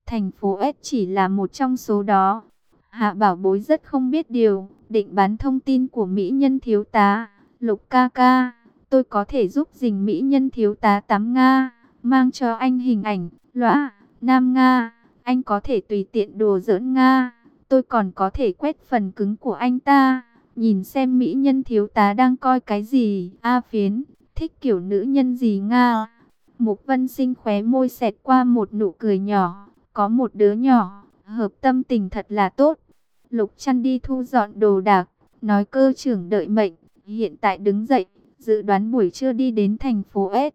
Thành phố S chỉ là một trong số đó. Hạ Bảo Bối rất không biết điều, định bán thông tin của mỹ nhân thiếu tá. Lục ca ca, tôi có thể giúp dình mỹ nhân thiếu tá tắm Nga, mang cho anh hình ảnh, lõa, Nam Nga, anh có thể tùy tiện đùa giỡn Nga, tôi còn có thể quét phần cứng của anh ta, nhìn xem mỹ nhân thiếu tá đang coi cái gì, A Phiến, thích kiểu nữ nhân gì Nga. Mục Vân Sinh khóe môi xẹt qua một nụ cười nhỏ, có một đứa nhỏ, hợp tâm tình thật là tốt. Lục Trăn đi thu dọn đồ đạc, nói cơ trưởng đợi mệnh, hiện tại đứng dậy, dự đoán buổi trưa đi đến thành phố S.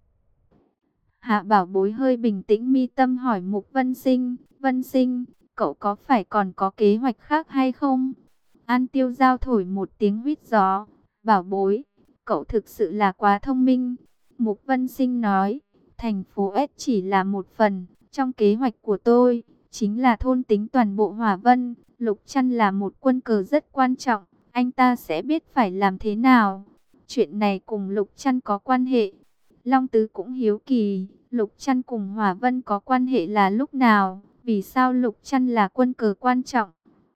Hạ Bảo Bối hơi bình tĩnh mi tâm hỏi Mục Vân Sinh, cậu có phải còn có kế hoạch khác hay không? An Tiêu Giao thổi một tiếng huýt gió, Bảo Bối, cậu thực sự là quá thông minh. Mục Vân Sinh nói, thành phố S chỉ là một phần, trong kế hoạch của tôi, chính là thôn tính toàn bộ Hỏa Vân. Lục Trăn là một quân cờ rất quan trọng, anh ta sẽ biết phải làm thế nào. Chuyện này cùng Lục Trăn có quan hệ. Long Tứ cũng hiếu kỳ, Lục Trăn cùng Hỏa Vân có quan hệ là lúc nào? Vì sao Lục Trăn là quân cờ quan trọng?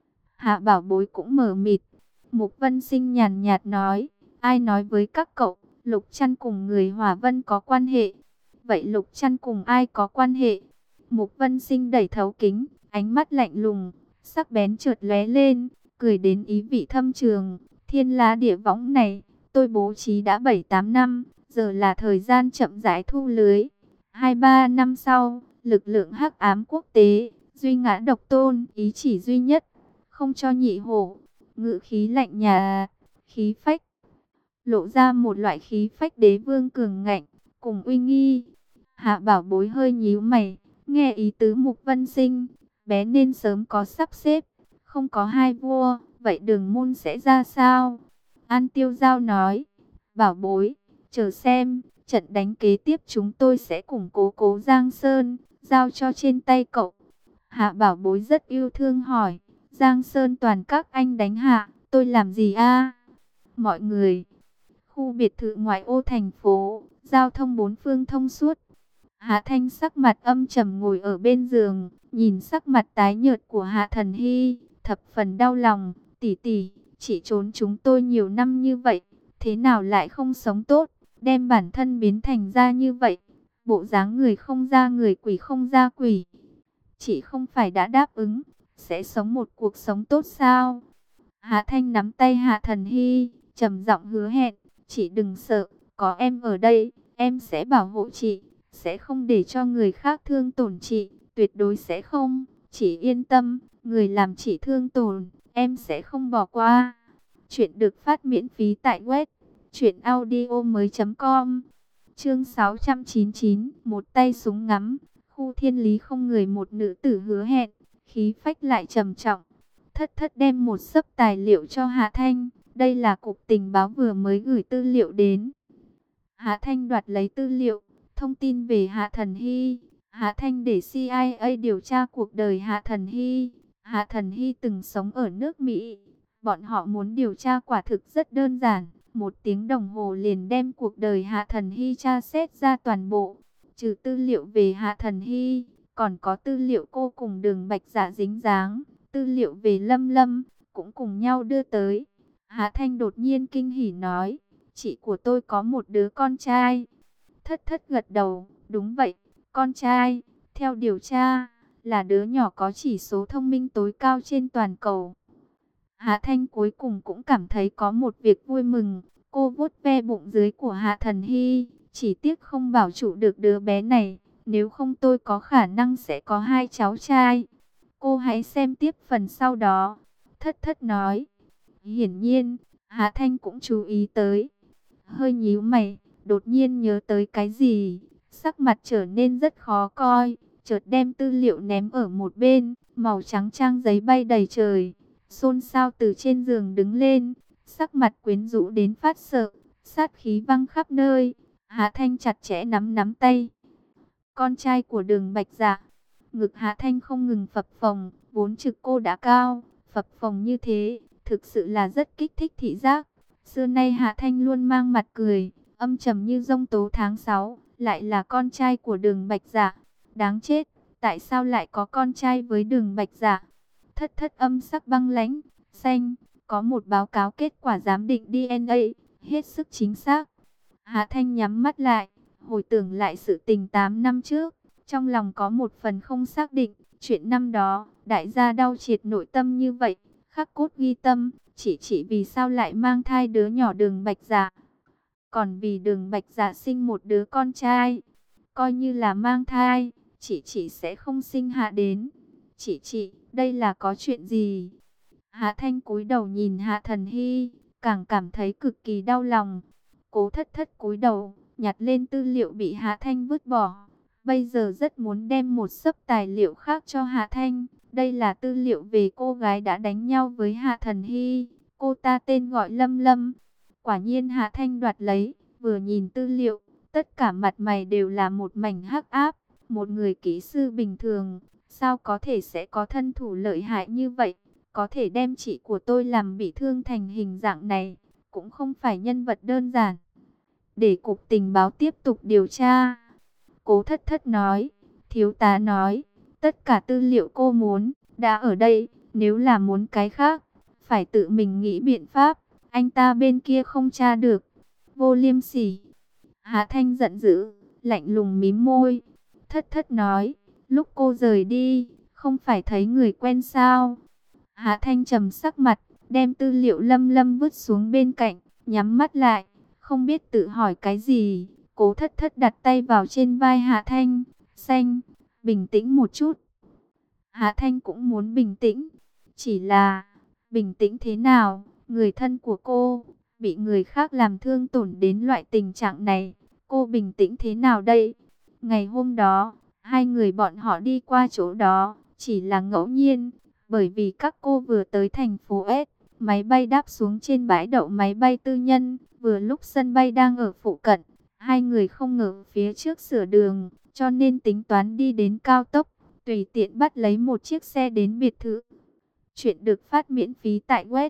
Hạ Bảo Bối cũng mờ mịt. Mục Vân Sinh nhàn nhạt nói, ai nói với các cậu, Lục Trăn cùng người Hỏa Vân có quan hệ? Vậy Lục Trăn cùng ai có quan hệ? Mục Vân Sinh đẩy thấu kính, ánh mắt lạnh lùng, sắc bén chợt lóe lên, cười đến ý vị thâm trường. Thiên lá địa võng này, tôi bố trí đã 7-8 năm, giờ là thời gian chậm rãi thu lưới. 2-3 năm sau, lực lượng hắc ám quốc tế, duy ngã độc tôn, ý chỉ duy nhất, không cho nhị hổ. Ngữ khí lạnh nhà, khí phách, lộ ra một loại khí phách đế vương cường ngạnh, cùng uy nghi. Hạ Bảo Bối hơi nhíu mày, nghe ý tứ Mục Vân Sinh, bé nên sớm có sắp xếp, không có hai vua, vậy Đường Môn sẽ ra sao? An Tiêu Giao nói, Bảo Bối, chờ xem, trận đánh kế tiếp chúng tôi sẽ củng cố Cố Giang Sơn, giao cho trên tay cậu. Hạ Bảo Bối rất yêu thương hỏi, Giang Sơn toàn các anh đánh hạ, tôi làm gì a? Mọi người, khu biệt thự ngoại ô thành phố, giao thông bốn phương thông suốt. Hạ Thanh sắc mặt âm trầm ngồi ở bên giường, nhìn sắc mặt tái nhợt của Hạ Thần Hy, thập phần đau lòng. Tỷ tỷ, chị trốn chúng tôi nhiều năm như vậy, thế nào lại không sống tốt, đem bản thân biến thành ra như vậy, bộ dáng người không ra người, quỷ không ra quỷ. Chị không phải đã đáp ứng, sẽ sống một cuộc sống tốt sao? Hạ Thanh nắm tay Hạ Thần Hy, trầm giọng hứa hẹn, chị đừng sợ, có em ở đây, em sẽ bảo hộ chị, sẽ không để cho người khác thương tổn chị, tuyệt đối sẽ không, chị yên tâm, người làm chị thương tổn, em sẽ không bỏ qua. Chuyện được phát miễn phí tại web truyệnaudiomoi.com. Chương 699, một tay súng ngắm, khu thiên lý không người, một nữ tử hứa hẹn, khí phách lại trầm trọng. Thất Thất đem một xấp tài liệu cho Hạ Thanh, đây là cục tình báo vừa mới gửi tư liệu đến. Hạ Thanh đoạt lấy tư liệu, thông tin về Hạ Thần Hy. Hạ Thanh để CIA điều tra cuộc đời Hạ Thần Hy. Hạ Thần Hy từng sống ở nước Mỹ. Bọn họ muốn điều tra quả thực rất đơn giản. 1 tiếng đồng hồ liền đem cuộc đời Hạ Thần Hy tra xét ra toàn bộ. Trừ tư liệu về Hạ Thần Hy, còn có tư liệu cô cùng Đường Bạch Dạ dính dáng. Tư liệu về Lâm Lâm, cũng cùng nhau đưa tới. Hạ Thanh đột nhiên kinh hỉ nói, chị của tôi có một đứa con trai. Thất Thất gật đầu, đúng vậy, con trai, theo điều tra, là đứa nhỏ có chỉ số thông minh tối cao trên toàn cầu. Hạ Thanh cuối cùng cũng cảm thấy có một việc vui mừng, cô vuốt ve bụng dưới của Hạ Thần Hy, chỉ tiếc không bảo trụ được đứa bé này, nếu không tôi có khả năng sẽ có 2 cháu trai. Cô hãy xem tiếp phần sau đó. Thất Thất nói. Hiển nhiên, Hạ Thanh cũng chú ý tới. Hơi nhíu mày, đột nhiên nhớ tới cái gì. Sắc mặt trở nên rất khó coi. Chợt đem tư liệu ném ở một bên. Màu trắng trang giấy bay đầy trời. Xôn xao từ trên giường đứng lên. Sắc mặt quyến rũ đến phát sợ. Sát khí văng khắp nơi. Hạ Thanh chặt chẽ nắm tay. Con trai của Đường Bạch Dạ. Ngực Hạ Thanh không ngừng phập phồng, vốn trực cô đã cao, phập phồng như thế, thực sự là rất kích thích thị giác. Xưa nay Hạ Thanh luôn mang mặt cười, âm trầm như giông tố tháng 6, lại là con trai của Đường Bạch Dạ. Đáng chết, tại sao lại có con trai với Đường Bạch Dạ? Thất thất âm sắc băng lãnh, xanh, có một báo cáo kết quả giám định DNA, hết sức chính xác. Hạ Thanh nhắm mắt lại, hồi tưởng lại sự tình 8 năm trước, trong lòng có một phần không xác định, chuyện năm đó, đại gia đau triệt nội tâm như vậy, khắc cốt ghi tâm, chỉ vì sao lại mang thai đứa nhỏ Đường Bạch Dạ. Còn vì Đường Bạch Dạ sinh một đứa con trai, coi như là mang thai, chỉ sẽ không sinh hạ đến. Chị, đây là có chuyện gì? Hạ Thanh cúi đầu nhìn Hạ Thần Hy, càng cảm thấy cực kỳ đau lòng. Cố thất thất cúi đầu, nhặt lên tư liệu bị Hạ Thanh vứt bỏ. Bây giờ rất muốn đem một xấp tài liệu khác cho Hạ Thanh. Đây là tư liệu về cô gái đã đánh nhau với Hạ Thần Hy. Cô ta tên gọi Lâm Lâm. Quả nhiên Hạ Thanh đoạt lấy, vừa nhìn tư liệu, tất cả mặt mày đều là một mảnh hắc áp. Một người kỹ sư bình thường, sao có thể sẽ có thân thủ lợi hại như vậy? Có thể đem chị của tôi làm bị thương thành hình dạng này, cũng không phải nhân vật đơn giản. Để cục tình báo tiếp tục điều tra. Cố thất thất nói, thiếu tá nói, tất cả tư liệu cô muốn, đã ở đây, nếu là muốn cái khác, phải tự mình nghĩ biện pháp, anh ta bên kia không tra được. Vô liêm sỉ. Hạ Thanh giận dữ, lạnh lùng mím môi. Thất thất nói, lúc cô rời đi, không phải thấy người quen sao? Hạ Thanh trầm sắc mặt, đem tư liệu Lâm Lâm vứt xuống bên cạnh, nhắm mắt lại, không biết tự hỏi cái gì. Cố thất thất đặt tay vào trên vai Hạ Thanh, xanh, bình tĩnh một chút. Hạ Thanh cũng muốn bình tĩnh, chỉ là, bình tĩnh thế nào, người thân của cô, bị người khác làm thương tổn đến loại tình trạng này, cô bình tĩnh thế nào đây? Ngày hôm đó, hai người bọn họ đi qua chỗ đó, chỉ là ngẫu nhiên, bởi vì các cô vừa tới thành phố S, máy bay đáp xuống trên bãi đậu máy bay tư nhân, vừa lúc sân bay đang ở phụ cận, hai người không ngờ phía trước sửa đường, cho nên tính toán đi đến cao tốc, tùy tiện bắt lấy một chiếc xe đến biệt thự. Chuyện được phát miễn phí tại web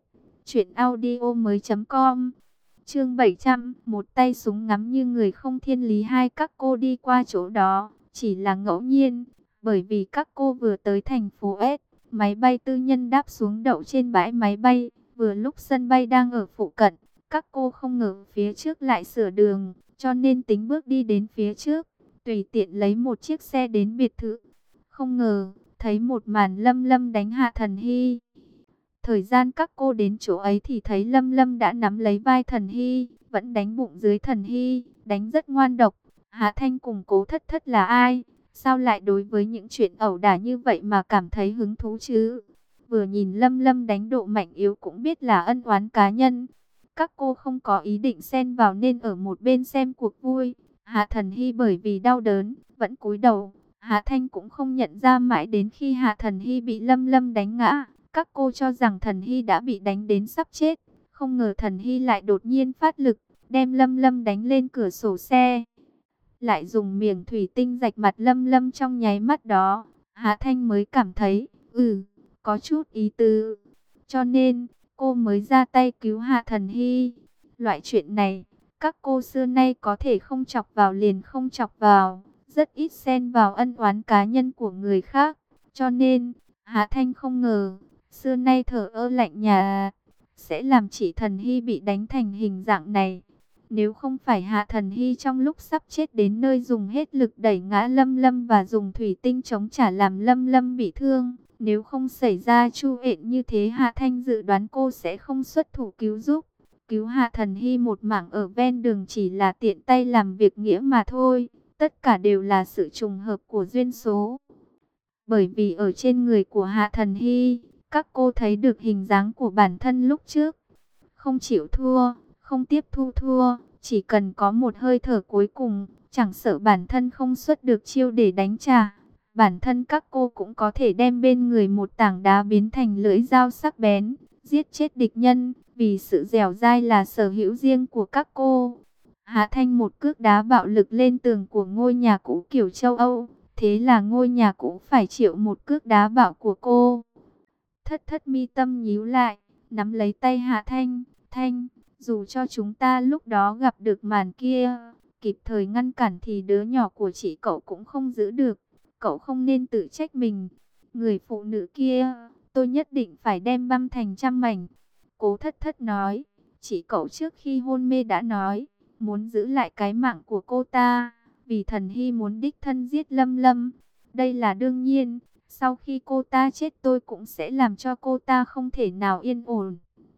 truyệnaudiomoi.com. Chương 700, một tay súng ngắm như người không thiên lý. Hai các cô đi qua chỗ đó, chỉ là ngẫu nhiên, bởi vì các cô vừa tới thành phố S, máy bay tư nhân đáp xuống đậu trên bãi máy bay, vừa lúc sân bay đang ở phụ cận, các cô không ngờ phía trước lại sửa đường, cho nên tính bước đi đến phía trước, tùy tiện lấy một chiếc xe đến biệt thự. Không ngờ, thấy một màn Lâm Lâm đánh Hạ Thần Hy. Thời gian các cô đến chỗ ấy thì thấy Lâm Lâm đã nắm lấy vai Thần Hy, vẫn đánh bụng dưới Thần Hy, đánh rất ngoan độc. Hạ Thanh cùng Cố Thất Thất là ai? Sao lại đối với những chuyện ẩu đả như vậy mà cảm thấy hứng thú chứ? Vừa nhìn Lâm Lâm đánh độ mạnh yếu cũng biết là ân oán cá nhân. Các cô không có ý định xen vào nên ở một bên xem cuộc vui. Hạ Thần Hy bởi vì đau đớn, vẫn cúi đầu. Hạ Thanh cũng không nhận ra mãi đến khi Hạ Thần Hy bị Lâm Lâm đánh ngã. Các cô cho rằng Thần Hy đã bị đánh đến sắp chết. Không ngờ Thần Hy lại đột nhiên phát lực, đem Lâm Lâm đánh lên cửa sổ xe. Lại dùng miệng thủy tinh rạch mặt Lâm Lâm trong nháy mắt đó. Hạ Thanh mới cảm thấy, có chút ý tứ. Cho nên, cô mới ra tay cứu Hạ Thần Hy. Loại chuyện này, các cô xưa nay có thể không chọc vào liền không chọc vào. Rất ít xen vào ân oán cá nhân của người khác. Cho nên, Hạ Thanh không ngờ, xưa nay thờ ơ lạnh nhạt sẽ làm chị Thần Hy bị đánh thành hình dạng này. Nếu không phải Hạ Thần Hy trong lúc sắp chết đến nơi dùng hết lực đẩy ngã Lâm Lâm và dùng thủy tinh chống trả làm Lâm Lâm bị thương, nếu không xảy ra chu ện như thế, Hạ Thanh dự đoán cô sẽ không xuất thủ cứu giúp. Cứu Hạ Thần Hy một mảng ở ven đường chỉ là tiện tay làm việc nghĩa mà thôi. Tất cả đều là sự trùng hợp của duyên số. Bởi vì ở trên người của Hạ Thần Hy, các cô thấy được hình dáng của bản thân lúc trước. Không chịu thua, không tiếp thu thua, chỉ cần có một hơi thở cuối cùng, chẳng sợ bản thân không xuất được chiêu để đánh trả. Bản thân các cô cũng có thể đem bên người một tảng đá biến thành lưỡi dao sắc bén, giết chết địch nhân, vì sự dẻo dai là sở hữu riêng của các cô. Hạ Thanh một cước đá bạo lực lên tường của ngôi nhà cũ kiểu châu Âu, thế là ngôi nhà cũ phải chịu một cước đá bạo của cô. Thất thất mi tâm nhíu lại, nắm lấy tay Hạ Thanh, Thanh, dù cho chúng ta lúc đó gặp được màn kia, kịp thời ngăn cản thì đứa nhỏ của chị cậu cũng không giữ được. cậu không nên tự trách mình. Người phụ nữ kia, tôi nhất định phải đem băm thành trăm mảnh. Cố Thất Thất nói, chị cậu trước khi hôn mê đã nói, muốn giữ lại cái mạng của cô ta, vì Thần Hy muốn đích thân giết Lâm Lâm. Đây là đương nhiên, sau khi cô ta chết tôi cũng sẽ làm cho cô ta không thể nào yên ổn.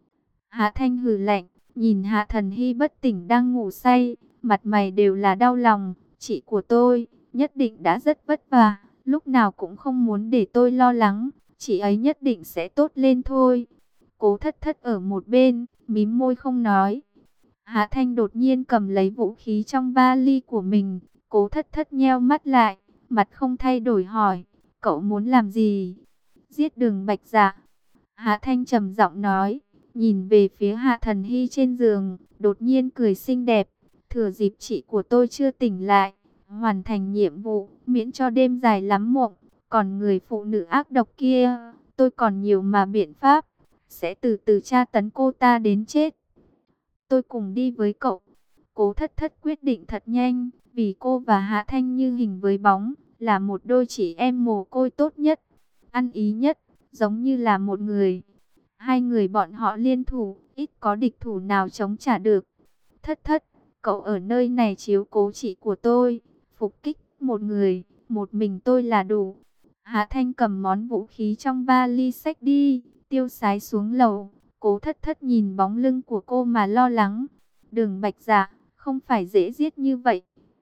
Hạ Thanh hừ lạnh, nhìn Hạ Thần Hy bất tỉnh đang ngủ say, mặt mày đều là đau lòng. Chị của tôi nhất định đã rất vất vả, lúc nào cũng không muốn để tôi lo lắng, chị ấy nhất định sẽ tốt lên thôi. Cố Thất Thất ở một bên, mím môi không nói. Hạ Thanh đột nhiên cầm lấy vũ khí trong vali của mình. Cố Thất Thất nheo mắt lại, mặt không thay đổi hỏi, cậu muốn làm gì? Giết Đường Bạch Dạ. Hạ Thanh trầm giọng nói, nhìn về phía Hạ Thần Hy trên giường, đột nhiên cười xinh đẹp. Thừa dịp chị của tôi chưa tỉnh lại, hoàn thành nhiệm vụ, miễn cho đêm dài lắm mộng. Còn người phụ nữ ác độc kia, tôi còn nhiều mà biện pháp, sẽ từ từ tra tấn cô ta đến chết. Tôi cùng đi với cậu. Cố Thất Thất quyết định thật nhanh, vì cô và Hạ Thanh như hình với bóng, là một đôi chị em mồ côi tốt nhất, ăn ý nhất, giống như là một người. Hai người bọn họ liên thủ, ít có địch thủ nào chống trả được. Thất Thất, cậu ở nơi này chiếu cố chị của tôi, phục kích một người, một mình tôi là đủ. Hạ Thanh cầm món vũ khí trong vali xách đi, tiêu sái xuống lầu. Cố Thất Thất nhìn bóng lưng của cô mà lo lắng. Đường Bạch Dạ, không phải dễ giết như vậy.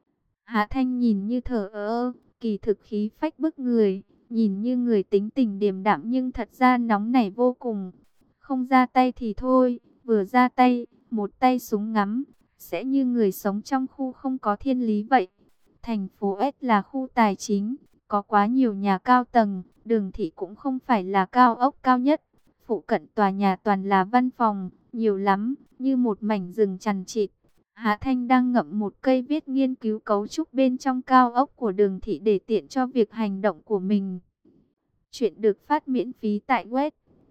Hạ Thanh nhìn như thờ ơ, kỳ thực khí phách bức người, nhìn như người tính tình điềm đạm nhưng thật ra nóng nảy vô cùng. Không ra tay thì thôi, vừa ra tay, một tay súng ngắm, sẽ như người sống trong khu không có thiên lý vậy. Thành phố S là khu tài chính, có quá nhiều nhà cao tầng, Đường thị cũng không phải là cao ốc cao nhất. Phụ cận tòa nhà toàn là văn phòng, nhiều lắm, như một mảnh rừng chằng chịt. Hạ Thanh đang ngậm một cây viết nghiên cứu cấu trúc bên trong cao ốc của Đường thị để tiện cho việc hành động của mình. Chuyện được phát miễn phí tại web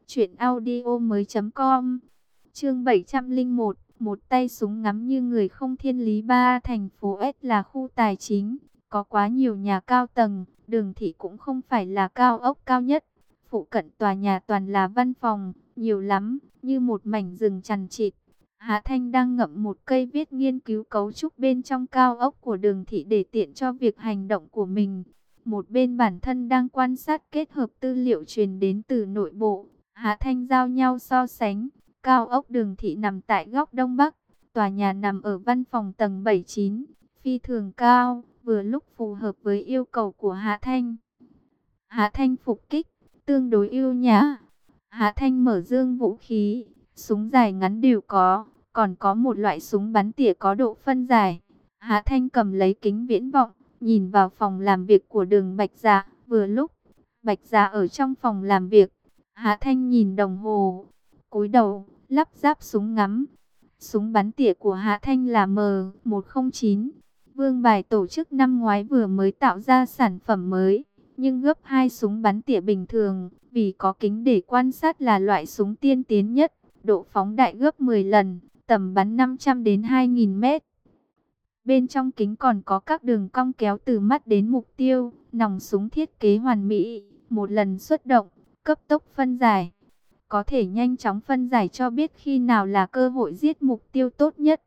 truyệnaudiomoi.com. Chương 701, một tay súng ngắm như người không thiên lý. Ba, thành phố S là khu tài chính, có quá nhiều nhà cao tầng, Đường thị cũng không phải là cao ốc cao nhất. Phụ cận tòa nhà toàn là văn phòng, nhiều lắm, như một mảnh rừng chằng chịt. Hạ Thanh đang ngậm một cây viết nghiên cứu cấu trúc bên trong cao ốc của Đường thị để tiện cho việc hành động của mình. Một bên bản thân đang quan sát kết hợp tư liệu truyền đến từ nội bộ. Hạ Thanh giao nhau so sánh. Cao ốc Đường thị nằm tại góc đông bắc. Tòa nhà nằm ở văn phòng tầng 79, phi thường cao, vừa lúc phù hợp với yêu cầu của Hạ Thanh. Hạ Thanh phục kích, tương đối ưu nhã. Hạ Thanh mở dương vũ khí, súng dài ngắn đều có, còn có một loại súng bắn tỉa có độ phân giải. Hạ Thanh cầm lấy kính viễn vọng, nhìn vào phòng làm việc của Đường Bạch Dạ. Vừa lúc Bạch Dạ ở trong phòng làm việc, Hạ Thanh nhìn đồng hồ, cúi đầu lắp ráp súng ngắm. Súng bắn tỉa của Hạ Thanh là M109. Vương Bài tổ chức năm ngoái vừa mới tạo ra sản phẩm mới, nhưng gấp 2 súng bắn tỉa bình thường, vì có kính để quan sát là loại súng tiên tiến nhất, độ phóng đại gấp 10 lần, tầm bắn 500 đến 2000 mét. Bên trong kính còn có các đường cong kéo từ mắt đến mục tiêu, nòng súng thiết kế hoàn mỹ, một lần xuất động, cấp tốc phân giải. Có thể nhanh chóng phân giải cho biết khi nào là cơ hội giết mục tiêu tốt nhất.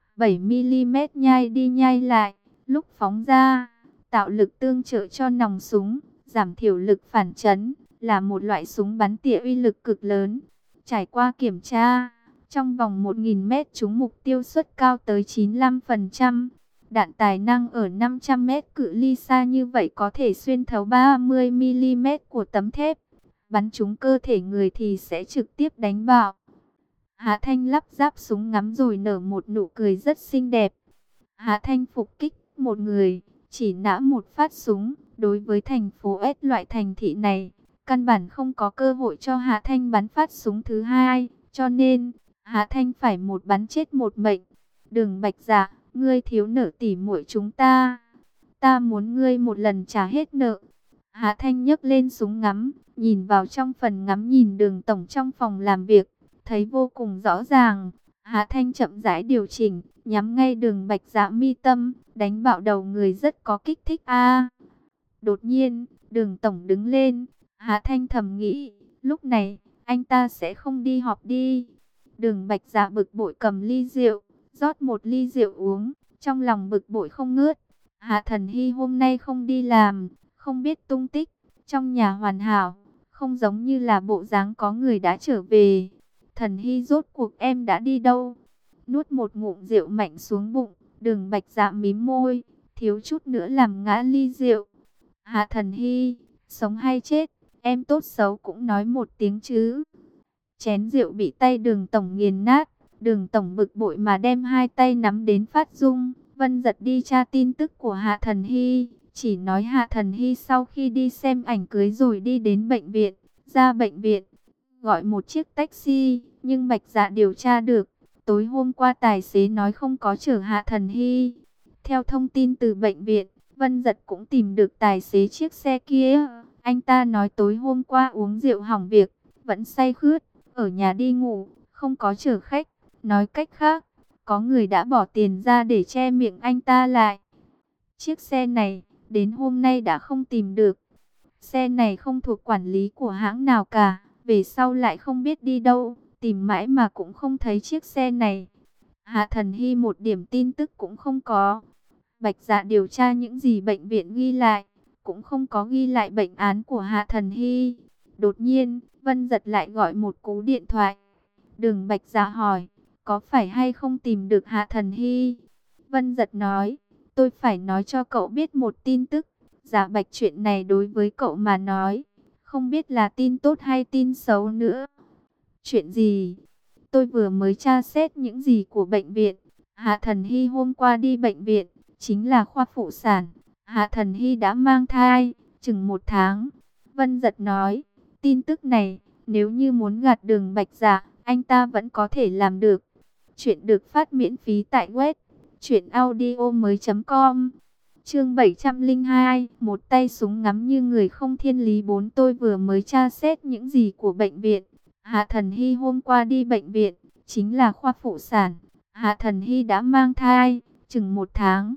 7mm nhai đi nhai lại, lúc phóng ra, tạo lực tương trợ cho nòng súng, giảm thiểu lực phản chấn, là một loại súng bắn tỉa uy lực cực lớn. Trải qua kiểm tra, trong vòng 1000 mét trúng mục tiêu suất cao tới 95%. Đạn tài năng ở 500 mét cự ly xa như vậy có thể xuyên thấu 30mm của tấm thép. Bắn trúng cơ thể người thì sẽ trực tiếp đánh bạo. Hạ Thanh lắp ráp súng ngắm rồi nở một nụ cười rất xinh đẹp. Hạ Thanh phục kích một người, chỉ nã một phát súng. Đối với thành phố S loại thành thị này, căn bản không có cơ hội cho Hạ Thanh bắn phát súng thứ hai. Cho nên, Hạ Thanh phải một bắn chết một mệnh. Đường Bạch Dạ, ngươi thiếu nợ tỉ muội chúng ta. Ta muốn ngươi một lần trả hết nợ. Hạ Thanh nhấc lên súng ngắm, nhìn vào trong phần ngắm nhìn Đường tổng trong phòng làm việc, thấy vô cùng rõ ràng. Hạ Thanh chậm rãi điều chỉnh, nhắm ngay Đường Bạch Dạ mi tâm, đánh bạo đầu người rất có kích thích a. Đột nhiên, Đường tổng đứng lên. Hạ Thanh thầm nghĩ, lúc này anh ta sẽ không đi họp đi. Đường Bạch Dạ bực bội cầm ly rượu, rót một ly rượu uống, trong lòng bực bội không ngớt. Hạ Thần Hy hôm nay không đi làm, không biết tung tích, trong nhà hoàn hảo, không giống như là bộ dáng có người đã trở về. Thần Hy rốt cuộc em đã đi đâu? Nuốt một ngụm rượu mạnh xuống bụng, Đường Bạch Dạ mím môi, thiếu chút nữa làm ngã ly rượu. Hạ Thần Hy, sống hay chết, em tốt xấu cũng nói một tiếng chứ. Chén rượu bị tay Đường tổng nghiền nát, Đường tổng bực bội mà đem hai tay nắm đến phát run. Vân giật đi tra tin tức của Hạ Thần Hy, chỉ nói Hạ Thần Hy sau khi đi xem ảnh cưới rồi đi đến bệnh viện, ra bệnh viện, gọi một chiếc taxi, nhưng Bạch Dạ điều tra được, tối hôm qua tài xế nói không có chở Hạ Thần Hy. Theo thông tin từ bệnh viện, Vân giật cũng tìm được tài xế chiếc xe kia, anh ta nói tối hôm qua uống rượu hỏng việc, vẫn say khướt, ở nhà đi ngủ, không có chở khách, nói cách khác, có người đã bỏ tiền ra để che miệng anh ta lại. Chiếc xe này, đến hôm nay đã không tìm được. Xe này không thuộc quản lý của hãng nào cả, về sau lại không biết đi đâu, tìm mãi mà cũng không thấy chiếc xe này. Hạ Thần Hy một điểm tin tức cũng không có. Bạch Dạ điều tra những gì bệnh viện ghi lại, cũng không có ghi lại bệnh án của Hạ Thần Hy. Đột nhiên, Vân Giật lại gọi một cú điện thoại. Đường Bạch Dạ hỏi, có phải hay không tìm được Hạ Thần Hy? Vân Giật nói, tôi phải nói cho cậu biết một tin tức. Dạ Bạch, chuyện này đối với cậu mà nói, không biết là tin tốt hay tin xấu nữa. Chuyện gì? Tôi vừa mới tra xét những gì của bệnh viện. Hạ Thần Hy hôm qua đi bệnh viện, chính là khoa phụ sản. Hạ Thần Hy đã mang thai, chừng 1 tháng. Vân Giật nói, tin tức này, nếu như muốn gạt Đường Bạch Dạ, anh ta vẫn có thể làm được. Chuyện được phát miễn phí tại web truyệnaudiomoi.com. Chương 702, một tay súng ngắm như người không thiên lý 4. Tôi vừa mới tra xét những gì của bệnh viện. Hạ Thần Hy hôm qua đi bệnh viện, chính là khoa phụ sản. Hạ Thần Hy đã mang thai, chừng 1 tháng.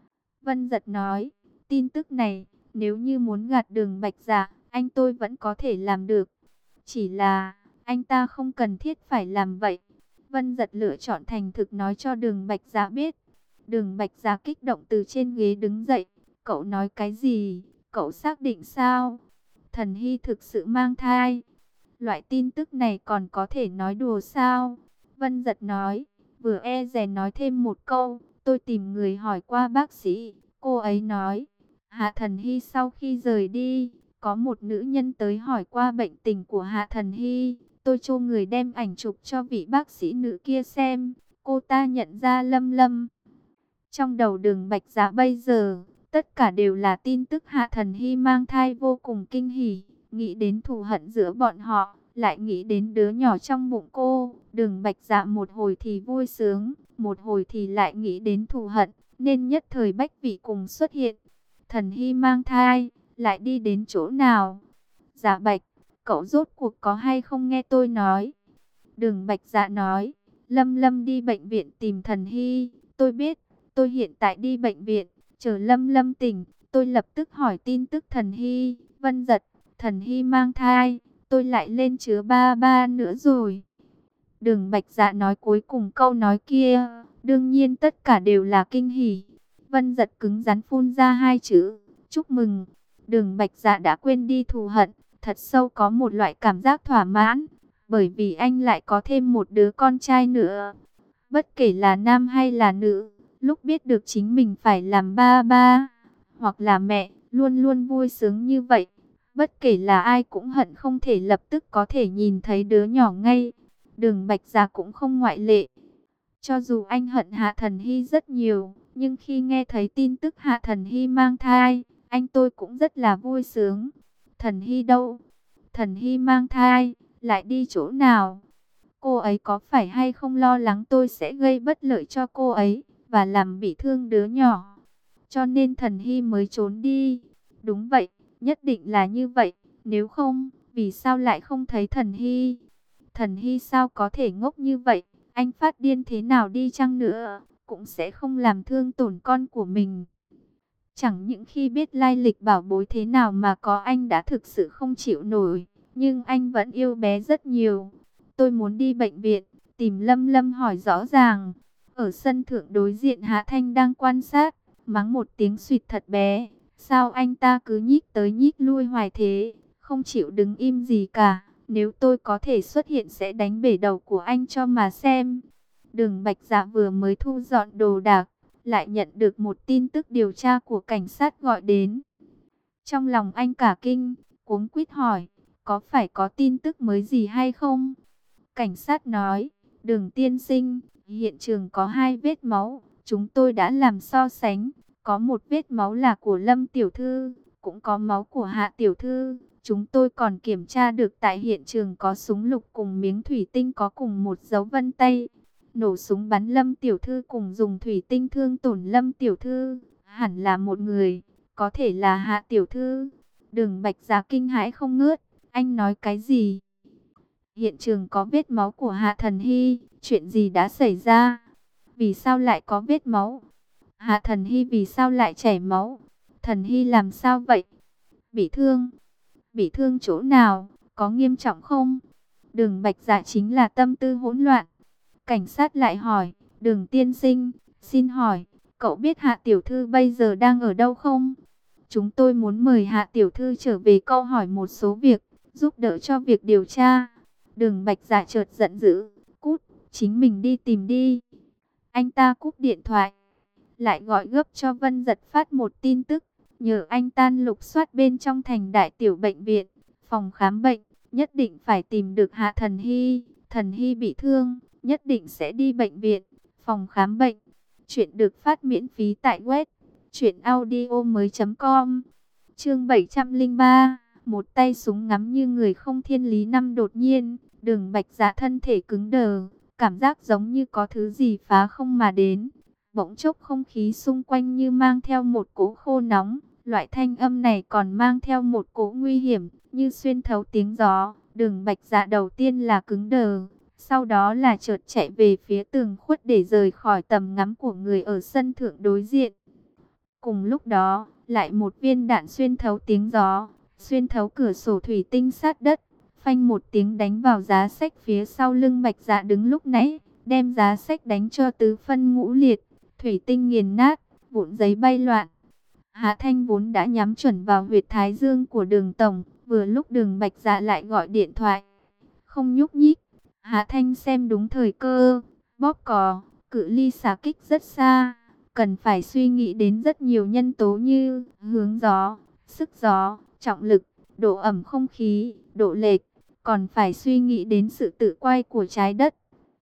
Vân Giật nói, tin tức này, nếu như muốn gạt Đường Bạch Dạ, anh tôi vẫn có thể làm được. Chỉ là, anh ta không cần thiết phải làm vậy. Vân Giật lựa chọn thành thực nói cho Đường Bạch Dạ biết. Đường Bạch Dạ kích động từ trên ghế đứng dậy. Cậu nói cái gì? Cậu xác định sao? Thần Hy thực sự mang thai. Loại tin tức này còn có thể nói đùa sao? Vân Giật nói, vừa e dè nói thêm một câu. Tôi tìm người hỏi qua bác sĩ. Cô ấy nói, Hạ Thần Hy sau khi rời đi, có một nữ nhân tới hỏi qua bệnh tình của Hạ Thần Hy. Tôi cho người đem ảnh chụp cho vị bác sĩ nữ kia xem. Cô ta nhận ra Lâm Lâm. Trong đầu Đường Bạch Dạ bây giờ, tất cả đều là tin tức Hạ Thần Hy mang thai, vô cùng kinh hỉ. Nghĩ đến thù hận giữa bọn họ, lại nghĩ đến đứa nhỏ trong bụng cô. Đường Bạch Dạ một hồi thì vui sướng, một hồi thì lại nghĩ đến thù hận, nên nhất thời bách vị cùng xuất hiện. Thần Hy mang thai, lại đi đến chỗ nào? Dạ Bạch, cậu rốt cuộc có hay không nghe tôi nói? Đường Bạch Dạ nói, Lâm Lâm đi bệnh viện tìm Thần Hy, tôi biết. Tôi hiện tại đi bệnh viện, chờ Lâm Lâm tỉnh, tôi lập tức hỏi tin tức Thần Hy. Vân Giật, Thần Hy mang thai, tôi lại lên chứa ba ba nữa rồi. Đường Bạch Dạ nói cuối cùng câu nói kia, đương nhiên tất cả đều là kinh hỉ. Vân Giật cứng rắn phun ra 2 chữ, chúc mừng. Đường Bạch Dạ đã quên đi thù hận, thật sâu có một loại cảm giác thỏa mãn, bởi vì anh lại có thêm một đứa con trai nữa. Bất kể là nam hay là nữ, lúc biết được chính mình phải làm ba ba, hoặc là mẹ, luôn luôn vui sướng như vậy. Bất kể là ai cũng hận không thể lập tức có thể nhìn thấy đứa nhỏ ngay. Đường Bạch Dạ cũng không ngoại lệ. Cho dù anh hận Hạ Thần Hy rất nhiều, nhưng khi nghe thấy tin tức Hạ Thần Hy mang thai, anh tôi cũng rất là vui sướng. Thần Hy đâu? Thần Hy mang thai, lại đi chỗ nào? Cô ấy có phải hay không lo lắng tôi sẽ gây bất lợi cho cô ấy và làm bị thương đứa nhỏ, cho nên Thần Hy mới trốn đi? Đúng vậy, nhất định là như vậy. Nếu không, vì sao lại không thấy Thần Hy? Thần Hy sao có thể ngốc như vậy? Anh phát điên thế nào đi chăng nữa, cũng sẽ không làm thương tổn con của mình. Chẳng những khi biết lai lịch bảo bối thế nào mà có anh đã thực sự không chịu nổi, nhưng anh vẫn yêu bé rất nhiều. Tôi muốn đi bệnh viện, tìm Lâm Lâm hỏi rõ ràng. Ở sân thượng đối diện Hạ Thanh đang quan sát, mắng một tiếng suýt thật bé. Sao anh ta cứ nhích tới nhích lui hoài thế, không chịu đứng im gì cả. Nếu tôi có thể xuất hiện sẽ đánh bể đầu của anh cho mà xem. Đường Bạch Dạ vừa mới thu dọn đồ đạc, lại nhận được một tin tức điều tra của cảnh sát gọi đến. Trong lòng anh cả kinh, cuống quýt hỏi, có phải có tin tức mới gì hay không? Cảnh sát nói, Đường tiên sinh, hiện trường có 2 vết máu, chúng tôi đã làm so sánh, có một vết máu là của Lâm tiểu thư, cũng có máu của Hạ tiểu thư. Chúng tôi còn kiểm tra được tại hiện trường có súng lục cùng miếng thủy tinh có cùng một dấu vân tay. Nổ súng bắn Lâm tiểu thư cùng dùng thủy tinh thương tổn Lâm tiểu thư, hẳn là một người, có thể là Hạ tiểu thư. Đường Bạch Dạ kinh hãi không ngớt, anh nói cái gì? Hiện trường có vết máu của Hạ Thần Hy, chuyện gì đã xảy ra? Vì sao lại có vết máu? Hạ Thần Hy vì sao lại chảy máu? Thần Hy làm sao vậy? Bị thương? Bị thương chỗ nào? Có nghiêm trọng không? Đường Bạch Dạ chính là tâm tư hỗn loạn. Cảnh sát lại hỏi, Đường tiên sinh, xin hỏi, cậu biết Hạ tiểu thư bây giờ đang ở đâu không? Chúng tôi muốn mời Hạ tiểu thư trở về câu hỏi một số việc, giúp đỡ cho việc điều tra. Đường Bạch Dạ chợt giận dữ, cút, chính mình đi tìm đi. Anh ta cúp điện thoại, lại gọi gấp cho Vân Giật phát một tin tức, nhờ anh tan lục soát bên trong thành đại tiểu bệnh viện, phòng khám bệnh, nhất định phải tìm được Hạ Thần Hy. Thần Hy bị thương, nhất định sẽ đi bệnh viện, phòng khám bệnh. Chuyện được phát miễn phí tại web truyệnaudiomoi.com. Chương 703, một tay súng ngắm như người không thiên lý năm. Đột nhiên, Đường Bạch Dạ thân thể cứng đờ, cảm giác giống như có thứ gì phá không mà đến. Bỗng chốc không khí xung quanh như mang theo một cỗ khô nóng, loại thanh âm này còn mang theo một cỗ nguy hiểm, như xuyên thấu tiếng gió. Đường Bạch Dạ đầu tiên là cứng đờ, sau đó là chợt chạy về phía tường khuất để rời khỏi tầm ngắm của người ở sân thượng đối diện. Cùng lúc đó, lại một viên đạn xuyên thấu tiếng gió, xuyên thấu cửa sổ thủy tinh sát đất, phanh một tiếng đánh vào giá sách phía sau lưng Bạch Dạ đứng lúc nãy, đem giá sách đánh cho tứ phân ngũ liệt, thủy tinh nghiền nát, vụn giấy bay loạn. Hạ Thanh vốn đã nhắm chuẩn vào huyệt thái dương của Đường tổng, vừa lúc Đường Bạch Dạ lại gọi điện thoại, không nhúc nhích. Hạ Thanh xem đúng thời cơ, bóp cò, cự ly xạ kích rất xa, cần phải suy nghĩ đến rất nhiều nhân tố như hướng gió, sức gió, trọng lực, độ ẩm không khí, độ lệch, còn phải suy nghĩ đến sự tự quay của trái đất.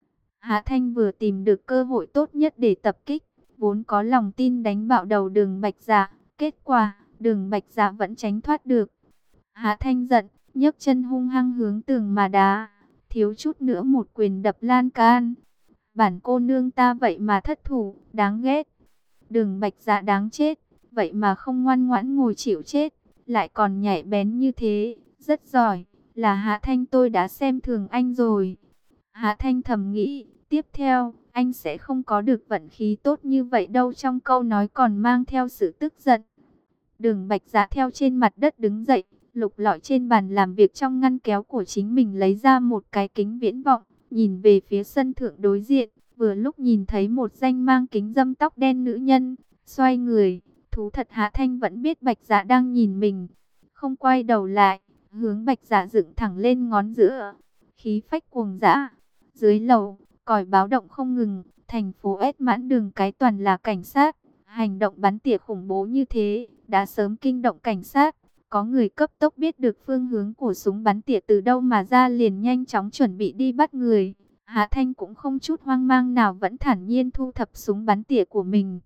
Hạ Thanh vừa tìm được cơ hội tốt nhất để tập kích, vốn có lòng tin đánh bạo đầu Đường Bạch Dạ, kết quả Đường Bạch Dạ vẫn tránh thoát được. Hạ Thanh giận, nhấc chân hung hăng hướng tường mà đá, thiếu chút nữa một quyền đập lan can. Bản cô nương ta vậy mà thất thủ, đáng ghét. Đường Bạch Dạ đáng chết, vậy mà không ngoan ngoãn ngồi chịu chết, lại còn nhạy bén như thế, rất giỏi. Là Hạ Thanh, tôi đã xem thường anh rồi. Hạ Thanh thầm nghĩ, tiếp theo, anh sẽ không có được vận khí tốt như vậy đâu. Trong câu nói còn mang theo sự tức giận. Đường Bạch Dạ theo trên mặt đất đứng dậy, lục lọi trên bàn làm việc trong ngăn kéo của chính mình lấy ra một cái kính viễn vọng, nhìn về phía sân thượng đối diện, vừa lúc nhìn thấy một danh mang kính râm tóc đen nữ nhân, xoay người, thú thật Hạ Thanh vẫn biết Bạch Dạ đang nhìn mình, không quay đầu lại, hướng Bạch Dạ dựng thẳng lên ngón giữa, khí phách cuồng dã. Dưới lầu, còi báo động không ngừng, thành phố S mãn đường cái toàn là cảnh sát, hành động bắn tỉa khủng bố như thế, đã sớm kinh động cảnh sát. Có người cấp tốc biết được phương hướng của súng bắn tỉa từ đâu mà ra, liền nhanh chóng chuẩn bị đi bắt người. Hạ Thanh cũng không chút hoang mang nào, vẫn thản nhiên thu thập súng bắn tỉa của mình.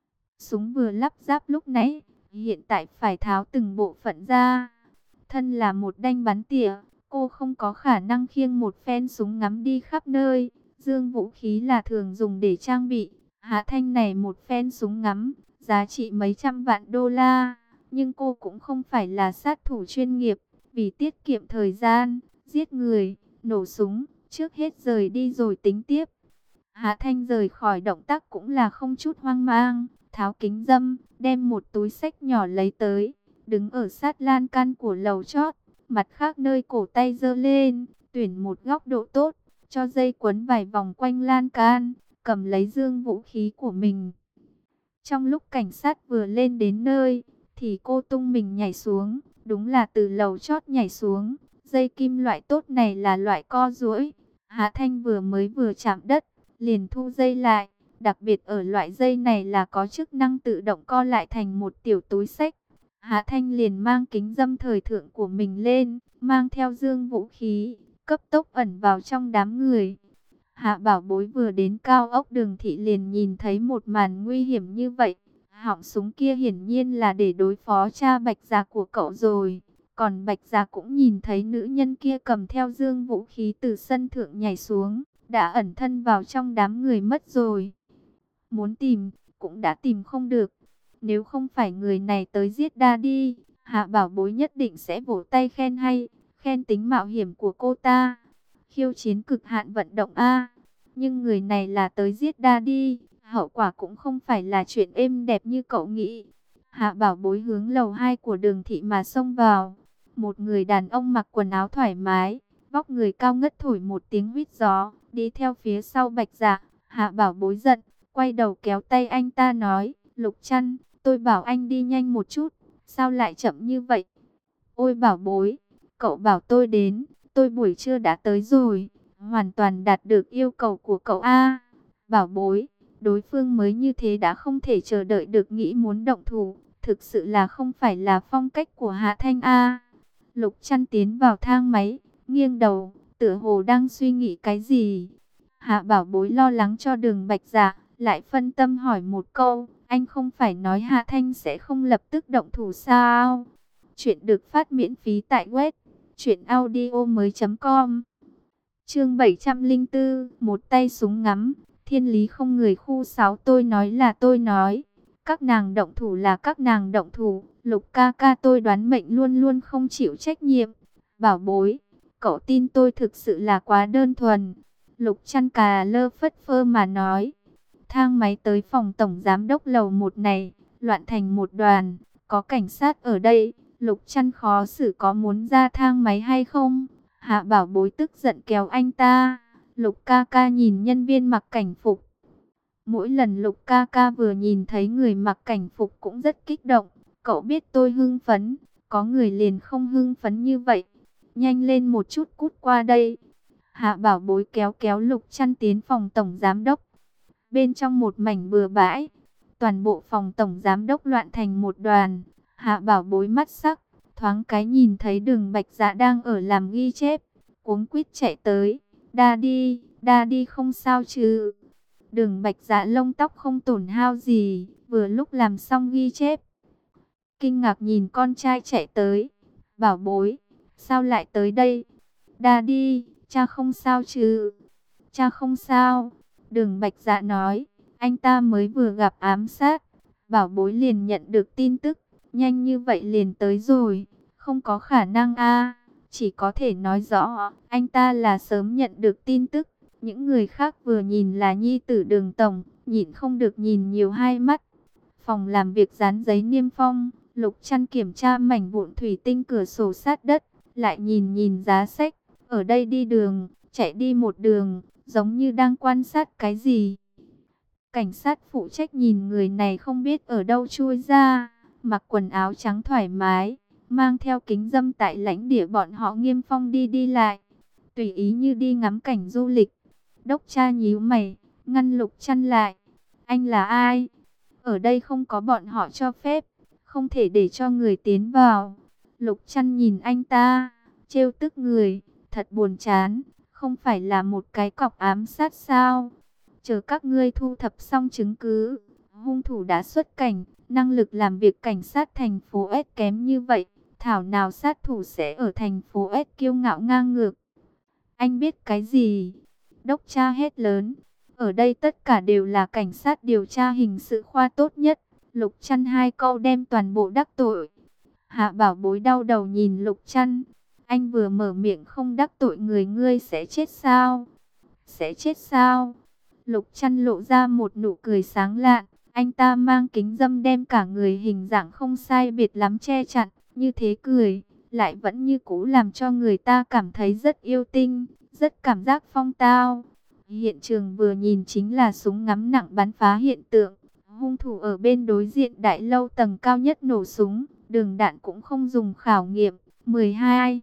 Súng vừa lắp ráp lúc nãy, hiện tại phải tháo từng bộ phận ra. Thân là một đanh bắn tỉa, cô không có khả năng khiêng một phen súng ngắm đi khắp nơi. Dương vũ khí là thường dùng để trang bị. Hạ Thanh này một phen súng ngắm, giá trị mấy trăm vạn đô la. Nhưng cô cũng không phải là sát thủ chuyên nghiệp, vì tiết kiệm thời gian, giết người, nổ súng, trước hết rời đi rồi tính tiếp. Hạ Thanh rời khỏi động tác cũng là không chút hoang mang, tháo kính râm, đem một túi xách nhỏ lấy tới, đứng ở sát lan can của lầu chót, mặt khác nơi cổ tay giơ lên, tuyển một góc độ tốt, cho dây quấn vài vòng quanh lan can, cầm lấy dương vũ khí của mình. Trong lúc cảnh sát vừa lên đến nơi, thì cô tung mình nhảy xuống, đúng là từ lầu chót nhảy xuống. Dây kim loại tốt này là loại co duỗi. Hạ Thanh vừa chạm đất, liền thu dây lại. Đặc biệt ở loại dây này là có chức năng tự động co lại thành một tiểu túi xách. Hạ Thanh liền mang kính râm thời thượng của mình lên, mang theo dương vũ khí, cấp tốc ẩn vào trong đám người. Hạ Bảo Bối vừa đến cao ốc Đường Thị liền nhìn thấy một màn nguy hiểm như vậy. Họng súng kia hiển nhiên là để đối phó cha Bạch Già của cậu rồi. Còn Bạch Già cũng nhìn thấy nữ nhân kia cầm theo dương vũ khí từ sân thượng nhảy xuống, đã ẩn thân vào trong đám người mất rồi. Muốn tìm, cũng đã tìm không được. Nếu không phải người này tới giết Daddy, Hạ Bảo Bối nhất định sẽ vỗ tay khen hay, khen tính mạo hiểm của cô ta. Khiêu chiến cực hạn vận động A. Nhưng người này là tới giết Daddy, hậu quả cũng không phải là chuyện êm đẹp như cậu nghĩ. Hạ Bảo Bối hướng lầu 2 của Đường Thị mà xông vào. Một người đàn ông mặc quần áo thoải mái, vóc người cao ngất thổi một tiếng huýt gió, đi theo phía sau Bạch Dạ. Hạ Bảo Bối giận, quay đầu kéo tay anh ta nói, Lục Trăn, tôi bảo anh đi nhanh một chút, sao lại chậm như vậy? Ôi Bảo Bối, cậu bảo tôi đến, tôi buổi trưa đã tới rồi, hoàn toàn đạt được yêu cầu của cậu a. Bảo Bối, đối phương mới như thế đã không thể chờ đợi được nghĩ muốn động thủ, thực sự là không phải là phong cách của Hạ Thanh a. Lục Trăn tiến vào thang máy, nghiêng đầu, tựa hồ đang suy nghĩ cái gì. Hạ Bảo Bối lo lắng cho Đường Bạch Dạ, lại phân tâm hỏi một câu, anh không phải nói Hạ Thanh sẽ không lập tức động thủ sao? Chuyện được phát miễn phí tại web truyệnaudiomoi.com. Chương 704, một tay súng ngắm, thiên lý không người khu 6. Tôi nói là tôi nói, các nàng động thủ là các nàng động thủ, Lục ca ca tôi đoán mệnh luôn luôn không chịu trách nhiệm. Bảo Bối, cậu tin tôi thực sự là quá đơn thuần. Lục Trăn cà lơ phất phơ mà nói. Thang máy tới phòng tổng giám đốc lầu 1 này, loạn thành một đoàn, có cảnh sát ở đây. Lục Trăn khó xử có muốn ra thang máy hay không? Hạ Bảo Bối tức giận kéo anh ta. Lục ca ca nhìn nhân viên mặc cảnh phục. Mỗi lần Lục ca ca vừa nhìn thấy người mặc cảnh phục cũng rất kích động. Cậu biết tôi hưng phấn, có người liền không hưng phấn như vậy. Nhanh lên một chút cút qua đây. Hạ Bảo Bối kéo kéo Lục Trăn tiến phòng tổng giám đốc. Bên trong một mảnh bừa bãi, toàn bộ phòng tổng giám đốc loạn thành một đoàn. Hạ Bảo Bối mắt sắc, thoáng cái nhìn thấy Đường Bạch Dạ đang ở làm ghi chép, cuống quýt chạy tới. Daddy, Daddy không sao chứ? Đường Bạch Dạ lông tóc không tổn hao gì, vừa lúc làm xong ghi chép. Kinh ngạc nhìn con trai chạy tới. Bảo Bối, sao lại tới đây? Daddy, cha không sao chứ? Cha không sao. Đường Bạch Dạ nói, anh ta mới vừa gặp ám sát. Bảo Bối liền nhận được tin tức, nhanh như vậy liền tới rồi, không có khả năng a. Chỉ có thể nói rõ, anh ta là sớm nhận được tin tức. Những người khác vừa nhìn là nhi tử Đường tổng, nhịn không được nhìn nhiều hai mắt. Phòng làm việc dán giấy niêm phong, Lục Trăn kiểm tra mảnh vụn thủy tinh cửa sổ sát đất, lại nhìn nhìn giá sách. Ở đây đi đường, chạy đi một đường, giống như đang quan sát cái gì. Cảnh sát phụ trách nhìn người này không biết ở đâu chui ra, mặc quần áo trắng thoải mái, mang theo kính râm tại lãnh địa bọn họ Nghiêm Phong đi đi lại, tùy ý như đi ngắm cảnh du lịch. Đốc cha nhíu mày, ngăn Lục Trăn lại. Anh là ai? Ở đây không có bọn họ cho phép, không thể để cho người tiến vào. Lục Trăn nhìn anh ta, trêu tức người, thật buồn chán, không phải là một cái cọc ám sát sao? Chờ các ngươi thu thập xong chứng cứ, hung thủ đã xuất cảnh, năng lực làm việc cảnh sát thành phố S kém như vậy, thảo nào sát thủ sẽ ở thành phố S kiêu ngạo ngang ngược. Anh biết cái gì? Đốc cha hét lớn. Ở đây tất cả đều là cảnh sát điều tra hình sự khoa tốt nhất. Lục Trăn hai câu đem toàn bộ đắc tội. Hạ Bảo Bối đau đầu nhìn Lục Trăn. Anh vừa mở miệng không đắc tội người, ngươi sẽ chết sao? Sẽ chết sao? Lục Trăn lộ ra một nụ cười sáng lạn. Anh ta mang kính râm đem cả người hình dạng không sai biệt lắm che chặn, như thế cười, lại vẫn như cũ làm cho người ta cảm thấy rất yêu tinh, rất cảm giác phong tao. Hiện trường vừa nhìn chính là súng ngắm nặng bắn phá hiện tượng. Hung thủ ở bên đối diện đại lâu tầng cao nhất nổ súng, đường đạn cũng không dùng khảo nghiệm. 12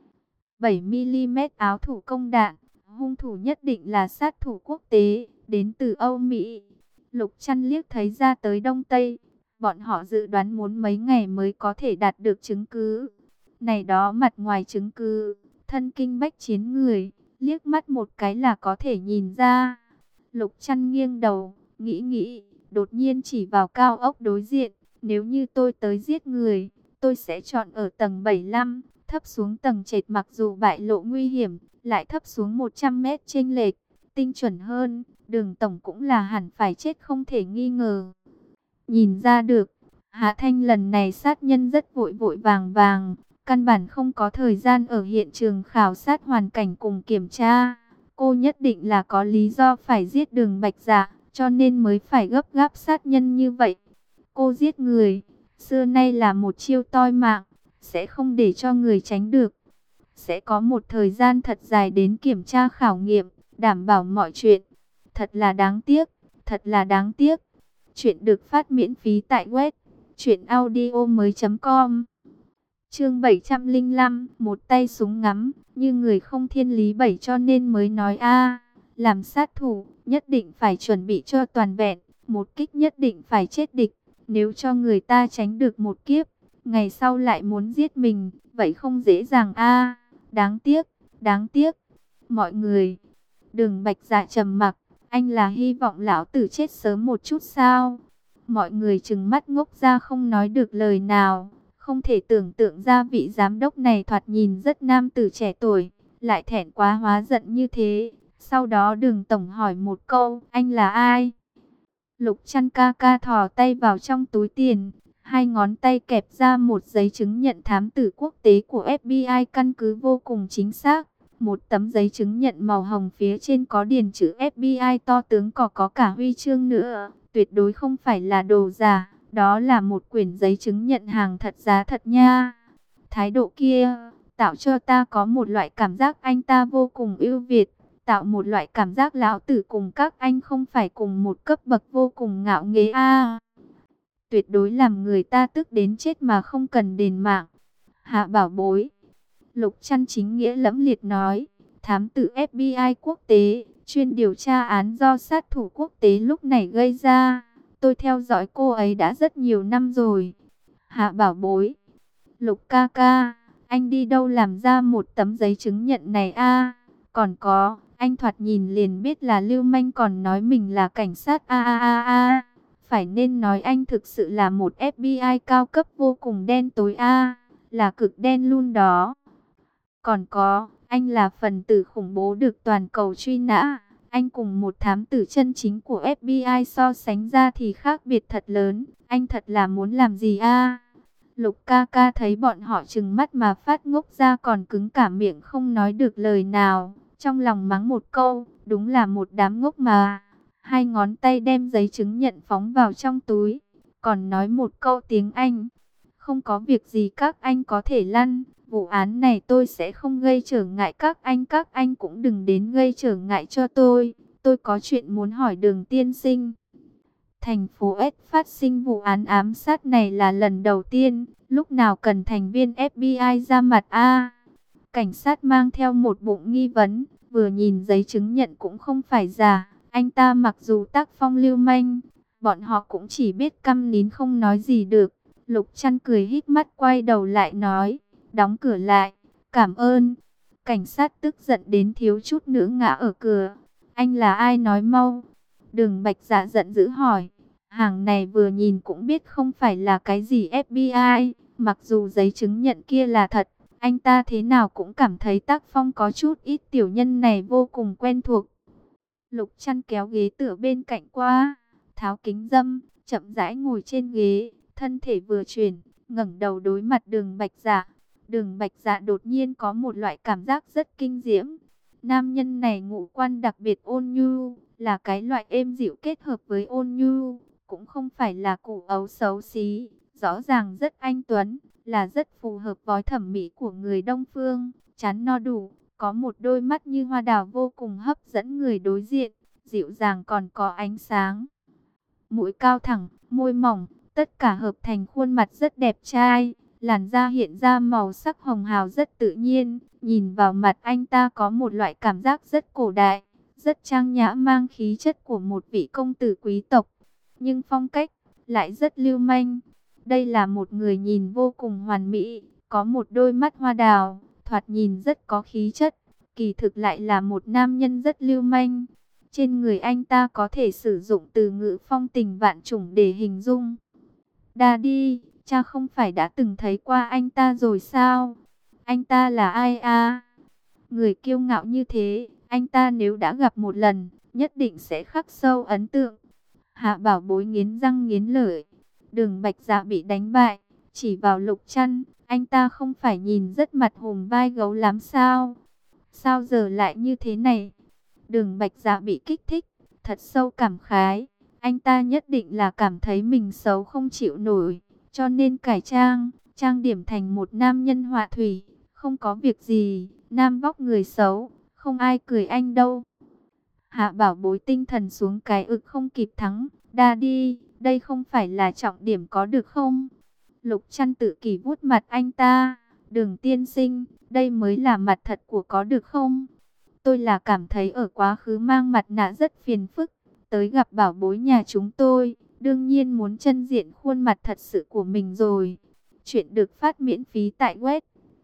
7mm áo thủ công đạn, hung thủ nhất định là sát thủ quốc tế, đến từ Âu Mỹ. Lục Trăn liếc thấy ra tới Đông Tây, bọn họ dự đoán muốn mấy ngày mới có thể đạt được chứng cứ. Này đó mặt ngoài chứng cứ, thân kinh bách chiến người, liếc mắt một cái là có thể nhìn ra. Lục Trăn nghiêng đầu, nghĩ, đột nhiên chỉ vào cao ốc đối diện, nếu như tôi tới giết người, tôi sẽ chọn ở tầng 75, thấp xuống tầng trệt, mặc dù bại lộ nguy hiểm, lại thấp xuống 100 mét chênh lệch, tinh chuẩn hơn, Đường tổng cũng là hẳn phải chết không thể nghi ngờ. Nhìn ra được, Hạ Thanh lần này sát nhân rất vội vội vàng vàng, căn bản không có thời gian ở hiện trường khảo sát hoàn cảnh cùng kiểm tra. Cô nhất định là có lý do phải giết Đường Bạch Dạ, cho nên mới phải gấp gáp sát nhân như vậy. Cô giết người, xưa nay là một chiêu toi mạng, sẽ không để cho người tránh được. Sẽ có một thời gian thật dài đến kiểm tra khảo nghiệm, đảm bảo mọi chuyện. Thật là đáng tiếc, thật là đáng tiếc. Chuyện được phát miễn phí tại web truyệnaudiomoi.com. Chương 705, một tay súng ngắm, như người không thiên lý bảy, cho nên mới nói a, làm sát thủ nhất định phải chuẩn bị cho toàn vẹn, một kích nhất định phải chết địch, nếu cho người ta tránh được một kiếp, ngày sau lại muốn giết mình, vậy không dễ dàng a. Đáng tiếc, đáng tiếc. Mọi người, Đường Bạch Dạ trầm mặc, anh là hy vọng lão tử chết sớm một chút sao? Mọi người trừng mắt ngốc ra không nói được lời nào, không thể tưởng tượng ra vị giám đốc này thoạt nhìn rất nam tử trẻ tuổi, lại thẹn quá hóa giận như thế. Sau đó Đường tổng hỏi một câu, anh là ai? Lục Trăn ca ca thò tay vào trong túi tiền, hai ngón tay kẹp ra một giấy chứng nhận thám tử quốc tế của FBI, căn cứ vô cùng chính xác. Một tấm giấy chứng nhận màu hồng, phía trên có điền chữ FBI to tướng, có cả huy chương nữa. Tuyệt đối không phải là đồ giả, đó là một quyển giấy chứng nhận hàng thật giá thật nha. Thái độ kia tạo cho ta có một loại cảm giác anh ta vô cùng ưu việt, tạo một loại cảm giác lão tử cùng các anh không phải cùng một cấp bậc, vô cùng ngạo nghễ a. Tuyệt đối làm người ta tức đến chết mà không cần đền mạng. Hạ bảo bối, Lục Trăn chính nghĩa lẫm liệt nói, thám tử FBI quốc tế, chuyên điều tra án do sát thủ quốc tế lúc này gây ra. Tôi theo dõi cô ấy đã rất nhiều năm rồi. Hạ bảo bối, Lục ca ca, anh đi đâu làm ra một tấm giấy chứng nhận này a? Còn có, anh thoạt nhìn liền biết là lưu manh còn nói mình là cảnh sát a. Phải nên nói anh thực sự là một FBI cao cấp vô cùng đen tối a, là cực đen luôn đó. Còn có, anh là phần tử khủng bố được toàn cầu truy nã. Anh cùng một thám tử chân chính của FBI so sánh ra thì khác biệt thật lớn. Anh thật là muốn làm gì a? Lục ca ca thấy bọn họ trừng mắt mà phát ngốc ra, còn cứng cả miệng không nói được lời nào. Trong lòng mắng một câu, đúng là một đám ngốc mà. Hai ngón tay đem giấy chứng nhận phóng vào trong túi, còn nói một câu tiếng Anh. Không có việc gì các anh có thể lăn. Vụ án này tôi sẽ không gây trở ngại các anh cũng đừng đến gây trở ngại cho tôi. Tôi có chuyện muốn hỏi Đường tiên sinh. Thành phố S phát sinh vụ án ám sát này là lần đầu tiên, lúc nào cần thành viên FBI ra mặt a? Cảnh sát mang theo một bụng nghi vấn, vừa nhìn giấy chứng nhận cũng không phải giả. Anh ta mặc dù tác phong lưu manh, bọn họ cũng chỉ biết câm nín không nói gì được. Lục Trăn cười híp mắt quay đầu lại nói, đóng cửa lại, cảm ơn. Cảnh sát tức giận đến thiếu chút nữa ngã ở cửa. Anh là ai nói mau? Đường Bạch Dạ giận dữ hỏi. Hàng này vừa nhìn cũng biết không phải là cái gì FBI. Mặc dù giấy chứng nhận kia là thật, anh ta thế nào cũng cảm thấy tác phong có chút ít tiểu nhân này vô cùng quen thuộc. Lục Trăn kéo ghế tựa bên cạnh qua, tháo kính râm, chậm rãi ngồi trên ghế, thân thể vừa chuyển, ngẩng đầu đối mặt Đường Bạch Dạ. Đường Bạch Dạ đột nhiên có một loại cảm giác rất kinh diễm. Nam nhân này ngũ quan đặc biệt ôn nhu, là cái loại êm dịu kết hợp với ôn nhu, cũng không phải là cụ ấu xấu xí, rõ ràng rất anh tuấn, là rất phù hợp với thẩm mỹ của người Đông phương, trán no đủ, có một đôi mắt như hoa đào vô cùng hấp dẫn người đối diện, dịu dàng còn có ánh sáng. Mũi cao thẳng, môi mỏng, tất cả hợp thành khuôn mặt rất đẹp trai, làn da hiện ra màu sắc hồng hào rất tự nhiên, nhìn vào mặt anh ta có một loại cảm giác rất cổ đại, rất trang nhã mang khí chất của một vị công tử quý tộc, nhưng phong cách lại rất lưu manh. Đây là một người nhìn vô cùng hoàn mỹ, có một đôi mắt hoa đào, thoạt nhìn rất có khí chất, kỳ thực lại là một nam nhân rất lưu manh. Trên người anh ta có thể sử dụng từ ngữ phong tình vạn trùng để hình dung. Daddy, cha không phải đã từng thấy qua anh ta rồi sao? Anh ta là ai à? Người kiêu ngạo như thế, anh ta nếu đã gặp một lần, nhất định sẽ khắc sâu ấn tượng. Hạ Bảo Bối nghiến răng nghiến lợi. Đường Bạch Dạ bị đánh bại, chỉ vào Lục Trăn, anh ta không phải nhìn rất mặt hùng vai gấu lắm sao? Sao giờ lại như thế này? Đường Bạch Dạ bị kích thích, thật sâu cảm khái. Anh ta nhất định là cảm thấy mình xấu không chịu nổi, cho nên cải trang, trang điểm thành một nam nhân họa thủy. Không có việc gì, nam vóc người xấu, không ai cười anh đâu. Hạ Bảo Bối tinh thần xuống cái ực không kịp thắng. Daddy, đây không phải là trọng điểm có được không? Lục Trăn tự kỷ vuốt mặt anh ta. Đường tiên sinh, đây mới là mặt thật của có được không? Tôi là cảm thấy ở quá khứ mang mặt nạ rất phiền phức. Tới gặp bảo bối nhà chúng tôi, đương nhiên muốn chân diện khuôn mặt thật sự của mình rồi. Chuyện được phát miễn phí tại web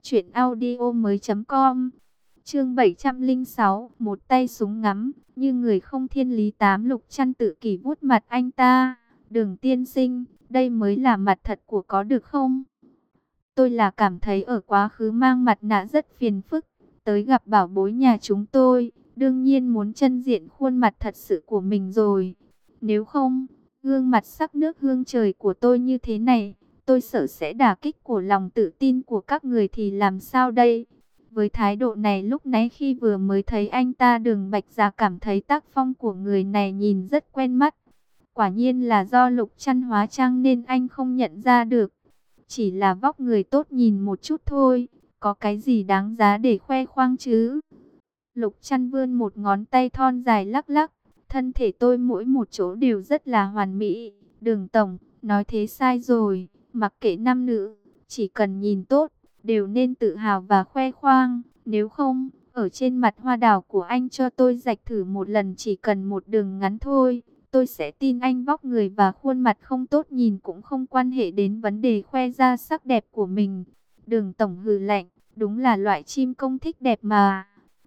truyệnaudiomoi.com. Chương 706, một tay súng ngắm, như người không thiên lý. Lục Trăn tự kỷ vuốt mặt anh ta. Đường tiên sinh, đây mới là mặt thật của có được không? Tôi là cảm thấy ở quá khứ mang mặt nạ rất phiền phức. Tới gặp bảo bối nhà chúng tôi, đương nhiên muốn chân diện khuôn mặt thật sự của mình rồi. Nếu không, gương mặt sắc nước hương trời của tôi như thế này, tôi sợ sẽ đả kích của lòng tự tin của các người thì làm sao đây? Với thái độ này lúc nãy khi vừa mới thấy anh ta, Đường Bạch Dạ cảm thấy tác phong của người này nhìn rất quen mắt. Quả nhiên là do Lục Trăn hóa trang nên anh không nhận ra được. Chỉ là vóc người tốt nhìn một chút thôi, có cái gì đáng giá để khoe khoang chứ? Lục Trăn vươn một ngón tay thon dài lắc lắc, thân thể tôi mỗi một chỗ đều rất là hoàn mỹ. Đường tổng, nói thế sai rồi, mặc kệ nam nữ, chỉ cần nhìn tốt, đều nên tự hào và khoe khoang. Nếu không, ở trên mặt hoa đào của anh cho tôi rạch thử một lần, chỉ cần một đường ngắn thôi, tôi sẽ tin anh vóc người và khuôn mặt không tốt nhìn cũng không quan hệ đến vấn đề khoe ra sắc đẹp của mình. Đường tổng hừ lạnh, đúng là loại chim công thích đẹp mà.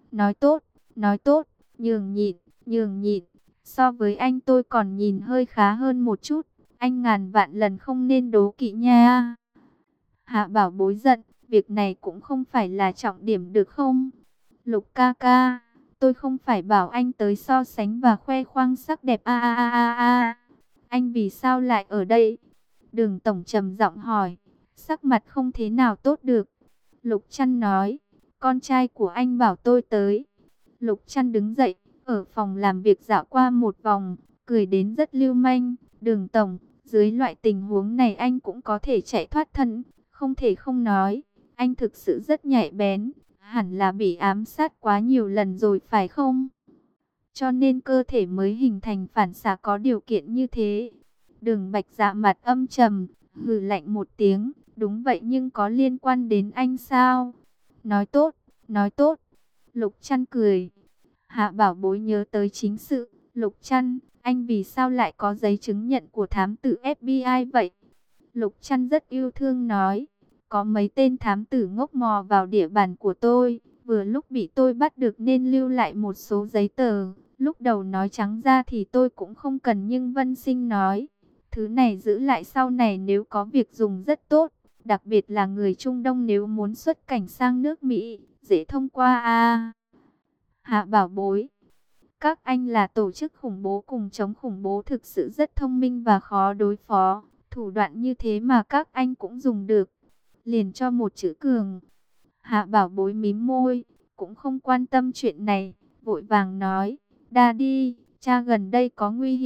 Nói tốt, nhường nhịn. So với anh tôi còn nhìn hơi khá hơn một chút. Anh ngàn vạn lần không nên đố kỵ nha. Hạ Bảo Bối giận, việc này cũng không phải là trọng điểm được không? Lục ca ca, tôi không phải bảo anh tới so sánh và khoe khoang sắc đẹp a. Anh vì sao lại ở đây? Đường tổng trầm giọng hỏi, sắc mặt không thế nào tốt được. Lục Trăn nói, con trai của anh bảo tôi tới. Lục Trăn đứng dậy, ở phòng làm việc dạo qua một vòng, cười đến rất lưu manh. Đường tổng, dưới loại tình huống này anh cũng có thể chạy thoát thân. Không thể không nói, anh thực sự rất nhạy bén, hẳn là bị ám sát quá nhiều lần rồi phải không? Cho nên cơ thể mới hình thành phản xạ có điều kiện như thế. Đường Bạch Dạ mặt âm trầm, hừ lạnh một tiếng, đúng vậy nhưng có liên quan đến anh sao? Nói tốt. Lục Trăn cười. Hạ Bảo Bối nhớ tới chính sự. Lục Trăn, anh vì sao lại có giấy chứng nhận của thám tử FBI vậy? Lục Trăn rất yêu thương nói, có mấy tên thám tử ngốc mò vào địa bàn của tôi, vừa lúc bị tôi bắt được nên lưu lại một số giấy tờ. Lúc đầu nói trắng ra thì tôi cũng không cần, nhưng Vân Sinh nói, thứ này giữ lại sau này nếu có việc dùng rất tốt, đặc biệt là người Trung Đông nếu muốn xuất cảnh sang nước Mỹ, dễ thông qua a. Hạ Bảo Bối, các anh là tổ chức khủng bố cùng chống khủng bố thực sự rất thông minh và khó đối phó. Thủ đoạn như thế mà các anh cũng dùng được. Liền cho một chữ cường. Hạ Bảo Bối mím môi, cũng không quan tâm chuyện này, vội vàng nói, Daddy, cha gần đây có nguy hiểm,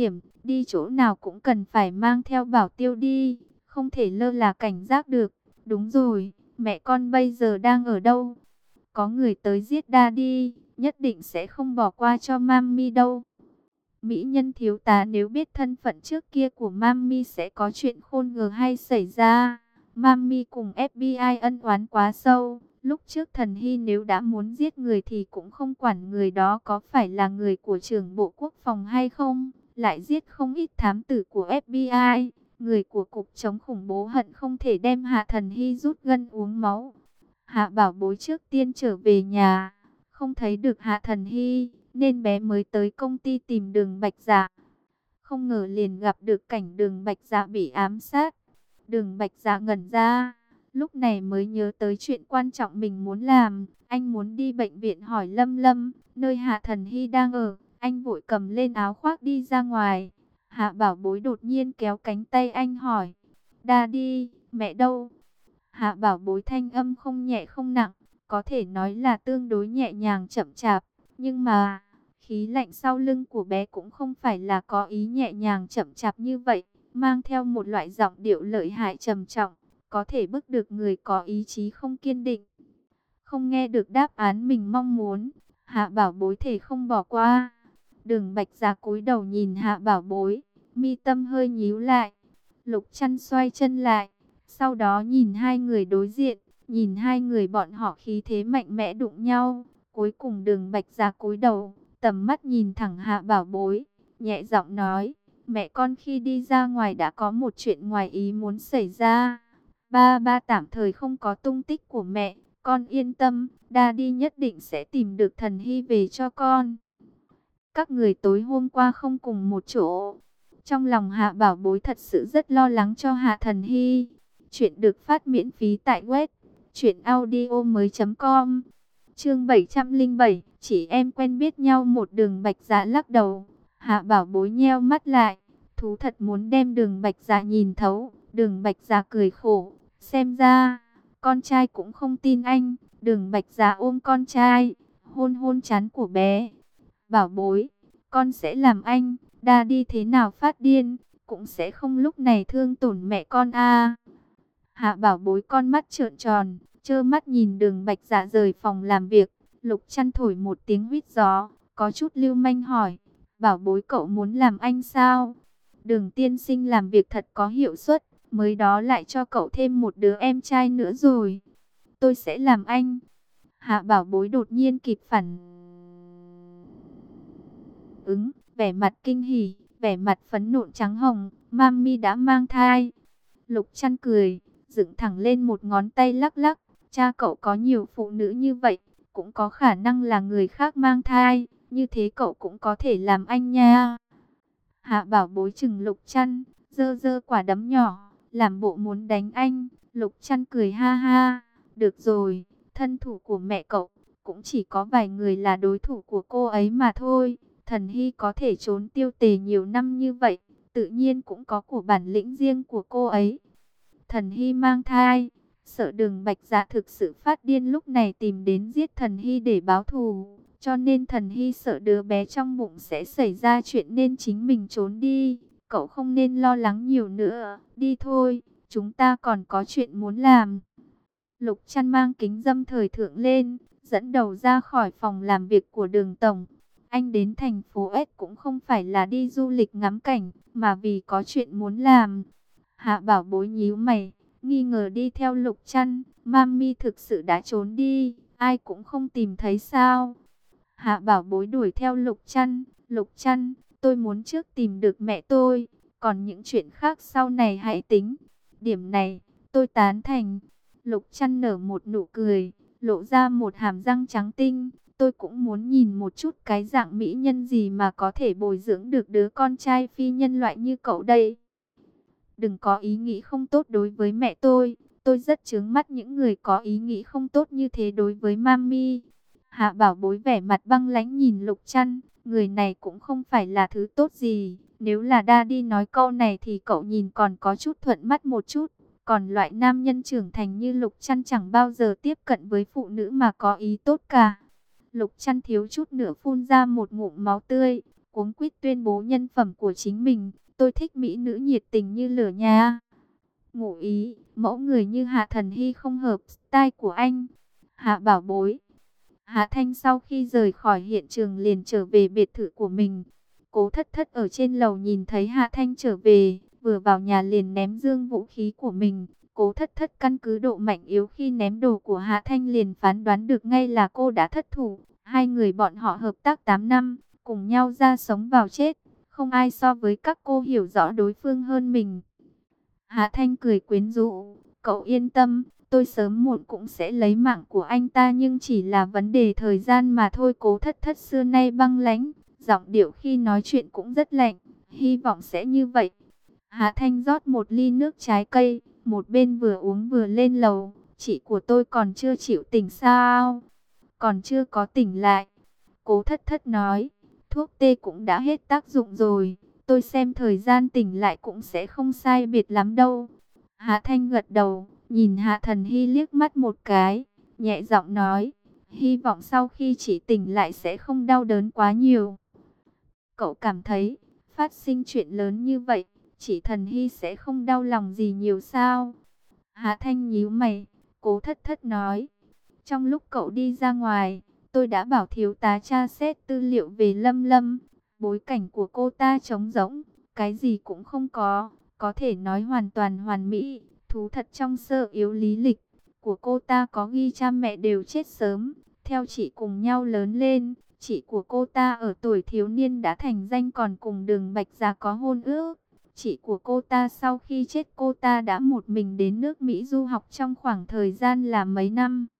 đi chỗ nào cũng cần phải mang theo bảo tiêu đi, không thể lơ là cảnh giác được. Đúng rồi, mẹ con bây giờ đang ở đâu? Có người tới giết Daddy, nhất định sẽ không bỏ qua cho Mami đâu. Mỹ nhân thiếu tá nếu biết thân phận trước kia của Mami sẽ có chuyện khôn ngờ hay xảy ra. Mami cùng FBI ân oán quá sâu. Lúc trước Thần Hy nếu đã muốn giết người thì cũng không quản người đó có phải là người của trưởng Bộ Quốc phòng hay không. Lại giết không ít thám tử của FBI. Người của Cục chống khủng bố hận không thể đem Hạ Thần Hy rút gân uống máu. Hạ Bảo Bối trước tiên trở về nhà, không thấy được Hạ Thần Hy, nên bé mới tới công ty tìm Đường Bạch Dạ. Không ngờ liền gặp được cảnh Đường Bạch Dạ bị ám sát. Đường Bạch Dạ ngẩn ra, lúc này mới nhớ tới chuyện quan trọng mình muốn làm. Anh muốn đi bệnh viện hỏi Lâm Lâm, nơi Hạ Thần Hy đang ở. Anh vội cầm lên áo khoác đi ra ngoài. Hạ Bảo Bối đột nhiên kéo cánh tay anh hỏi, Daddy, mẹ đâu? Hạ Bảo Bối thanh âm không nhẹ không nặng, có thể nói là tương đối nhẹ nhàng chậm chạp. Nhưng mà, khí lạnh sau lưng của bé cũng không phải là có ý nhẹ nhàng chậm chạp như vậy, mang theo một loại giọng điệu lợi hại trầm trọng, có thể bức được người có ý chí không kiên định. Không nghe được đáp án mình mong muốn, Hạ Bảo Bối thể không bỏ qua. Đường Bạch Dạ cúi đầu nhìn Hạ Bảo Bối, mi tâm hơi nhíu lại. Lục Chăn xoay chân lại, sau đó nhìn hai người đối diện, nhìn hai người bọn họ khí thế mạnh mẽ đụng nhau. Cuối cùng Đường Bạch Dạ cúi đầu, tầm mắt nhìn thẳng Hạ Bảo Bối, nhẹ giọng nói, mẹ con khi đi ra ngoài đã có một chuyện ngoài ý muốn xảy ra. Ba tạm thời không có tung tích của mẹ, con yên tâm, Daddy nhất định sẽ tìm được Thần Hy về cho con. Các người tối hôm qua không cùng một chỗ. Trong lòng Hạ Bảo Bối thật sự rất lo lắng cho Hạ Thần Hy. Chuyện được phát miễn phí tại web truyệnaudiomoi.com. Chương 707, chỉ em quen biết nhau một. Đường Bạch Dạ lắc đầu. Hạ Bảo Bối nheo mắt lại, thú thật muốn đem Đường Bạch Dạ nhìn thấu. Đường Bạch Dạ cười khổ, xem ra con trai cũng không tin anh. Đường Bạch Dạ ôm con trai, hôn hôn trán của bé. Bảo Bối, con sẽ làm anh, Daddy thế nào phát điên, cũng sẽ không lúc này thương tổn mẹ con a. Hạ Bảo Bối con mắt trợn tròn, trơ mắt nhìn Đường Bạch Dạ rời phòng làm việc. Lục Chăn thổi một tiếng huýt gió, có chút lưu manh hỏi, Bảo Bối cậu muốn làm anh sao? Đường tiên sinh làm việc thật có hiệu suất, mới đó lại cho cậu thêm một đứa em trai nữa rồi. Tôi sẽ làm anh. Hạ Bảo Bối đột nhiên kịp phản ứng, vẻ mặt kinh hỉ, vẻ mặt phấn nộ trắng hồng, Mami đã mang thai. Lục Chăn cười, dựng thẳng lên một ngón tay lắc lắc, cha cậu có nhiều phụ nữ như vậy, cũng có khả năng là người khác mang thai, như thế cậu cũng có thể làm anh nha. Hạ Bảo Bối chừng Lục Chăn, giơ giơ quả đấm nhỏ, làm bộ muốn đánh anh. Lục Chăn cười ha ha, được rồi, thân thủ của mẹ cậu, cũng chỉ có vài người là đối thủ của cô ấy mà thôi. Thần Hy có thể trốn tiêu tề nhiều năm như vậy, tự nhiên cũng có của bản lĩnh riêng của cô ấy. Thần Hy mang thai, sợ Đường Bạch Dạ thực sự phát điên lúc này tìm đến giết Thần Hy để báo thù. Cho nên Thần Hy sợ đứa bé trong bụng sẽ xảy ra chuyện nên chính mình trốn đi. Cậu không nên lo lắng nhiều nữa, đi thôi, chúng ta còn có chuyện muốn làm. Lục Chăn mang kính râm thời thượng lên, dẫn đầu ra khỏi phòng làm việc của Đường tổng. Anh đến thành phố S cũng không phải là đi du lịch ngắm cảnh, mà vì có chuyện muốn làm. Hạ Bảo Bối nhíu mày, nghi ngờ đi theo Lục Chăn. Mami thực sự đã trốn đi, ai cũng không tìm thấy sao? Hạ Bảo Bối đuổi theo Lục Chăn. Lục Chăn, tôi muốn trước tìm được mẹ tôi, còn những chuyện khác sau này hãy tính. Điểm này, tôi tán thành. Lục Chăn nở một nụ cười, lộ ra một hàm răng trắng tinh. Tôi cũng muốn nhìn một chút cái dạng mỹ nhân gì mà có thể bồi dưỡng được đứa con trai phi nhân loại như cậu đây. Đừng có ý nghĩ không tốt đối với mẹ tôi rất chướng mắt những người có ý nghĩ không tốt như thế đối với Mami. Hạ Bảo Bối vẻ mặt băng lãnh nhìn Lục Chăn, người này cũng không phải là thứ tốt gì. Nếu là Daddy nói câu này thì cậu nhìn còn có chút thuận mắt một chút. Còn loại nam nhân trưởng thành như Lục Chăn chẳng bao giờ tiếp cận với phụ nữ mà có ý tốt cả. Lục Chăn thiếu chút nữa phun ra một ngụm máu tươi, cuống quýt tuyên bố nhân phẩm của chính mình. Tôi thích mỹ nữ nhiệt tình như lửa nha. Ngụ ý, mẫu người như Hạ Thần Hy không hợp style của anh. Hạ bảo bối. Hạ Thanh sau khi rời khỏi hiện trường liền trở về biệt thự của mình. Cố Thất Thất ở trên lầu nhìn thấy Hạ Thanh trở về, vừa vào nhà liền ném dương vũ khí của mình. Cố Thất Thất căn cứ độ mạnh yếu khi ném đồ của Hạ Thanh liền phán đoán được ngay là cô đã thất thủ. Hai người bọn họ hợp tác 8 năm, cùng nhau ra sống vào chết. Không ai so với các cô hiểu rõ đối phương hơn mình. Hạ Thanh cười quyến rũ, cậu yên tâm, tôi sớm muộn cũng sẽ lấy mạng của anh ta nhưng chỉ là vấn đề thời gian mà thôi. Cố Thất Thất xưa nay băng lãnh, giọng điệu khi nói chuyện cũng rất lạnh, hy vọng sẽ như vậy. Hạ Thanh rót một ly nước trái cây, một bên vừa uống vừa lên lầu, chị của tôi còn chưa chịu tỉnh sao? Còn chưa có tỉnh lại. Cố Thất Thất nói, thuốc tê cũng đã hết tác dụng rồi. Tôi xem thời gian tỉnh lại cũng sẽ không sai biệt lắm đâu. Hạ Thanh gật đầu, nhìn Hạ Thần Hy liếc mắt một cái, nhẹ giọng nói, hy vọng sau khi chị tỉnh lại sẽ không đau đớn quá nhiều. Cậu cảm thấy, phát sinh chuyện lớn như vậy, chị Thần Hy sẽ không đau lòng gì nhiều sao? Hạ Thanh nhíu mày, Cố Thất Thất nói, trong lúc cậu đi ra ngoài, tôi đã bảo thiếu tá tra xét tư liệu về Lâm Lâm. Bối cảnh của cô ta trống rỗng, cái gì cũng không có thể nói hoàn toàn hoàn mỹ. Thú thật trong sơ yếu lý lịch của cô ta có ghi cha mẹ đều chết sớm, theo chị cùng nhau lớn lên. Chị của cô ta ở tuổi thiếu niên đã thành danh còn cùng Đường Bạch Gia có hôn ước. Chị của cô ta sau khi chết cô ta đã một mình đến nước Mỹ du học trong khoảng thời gian là mấy năm.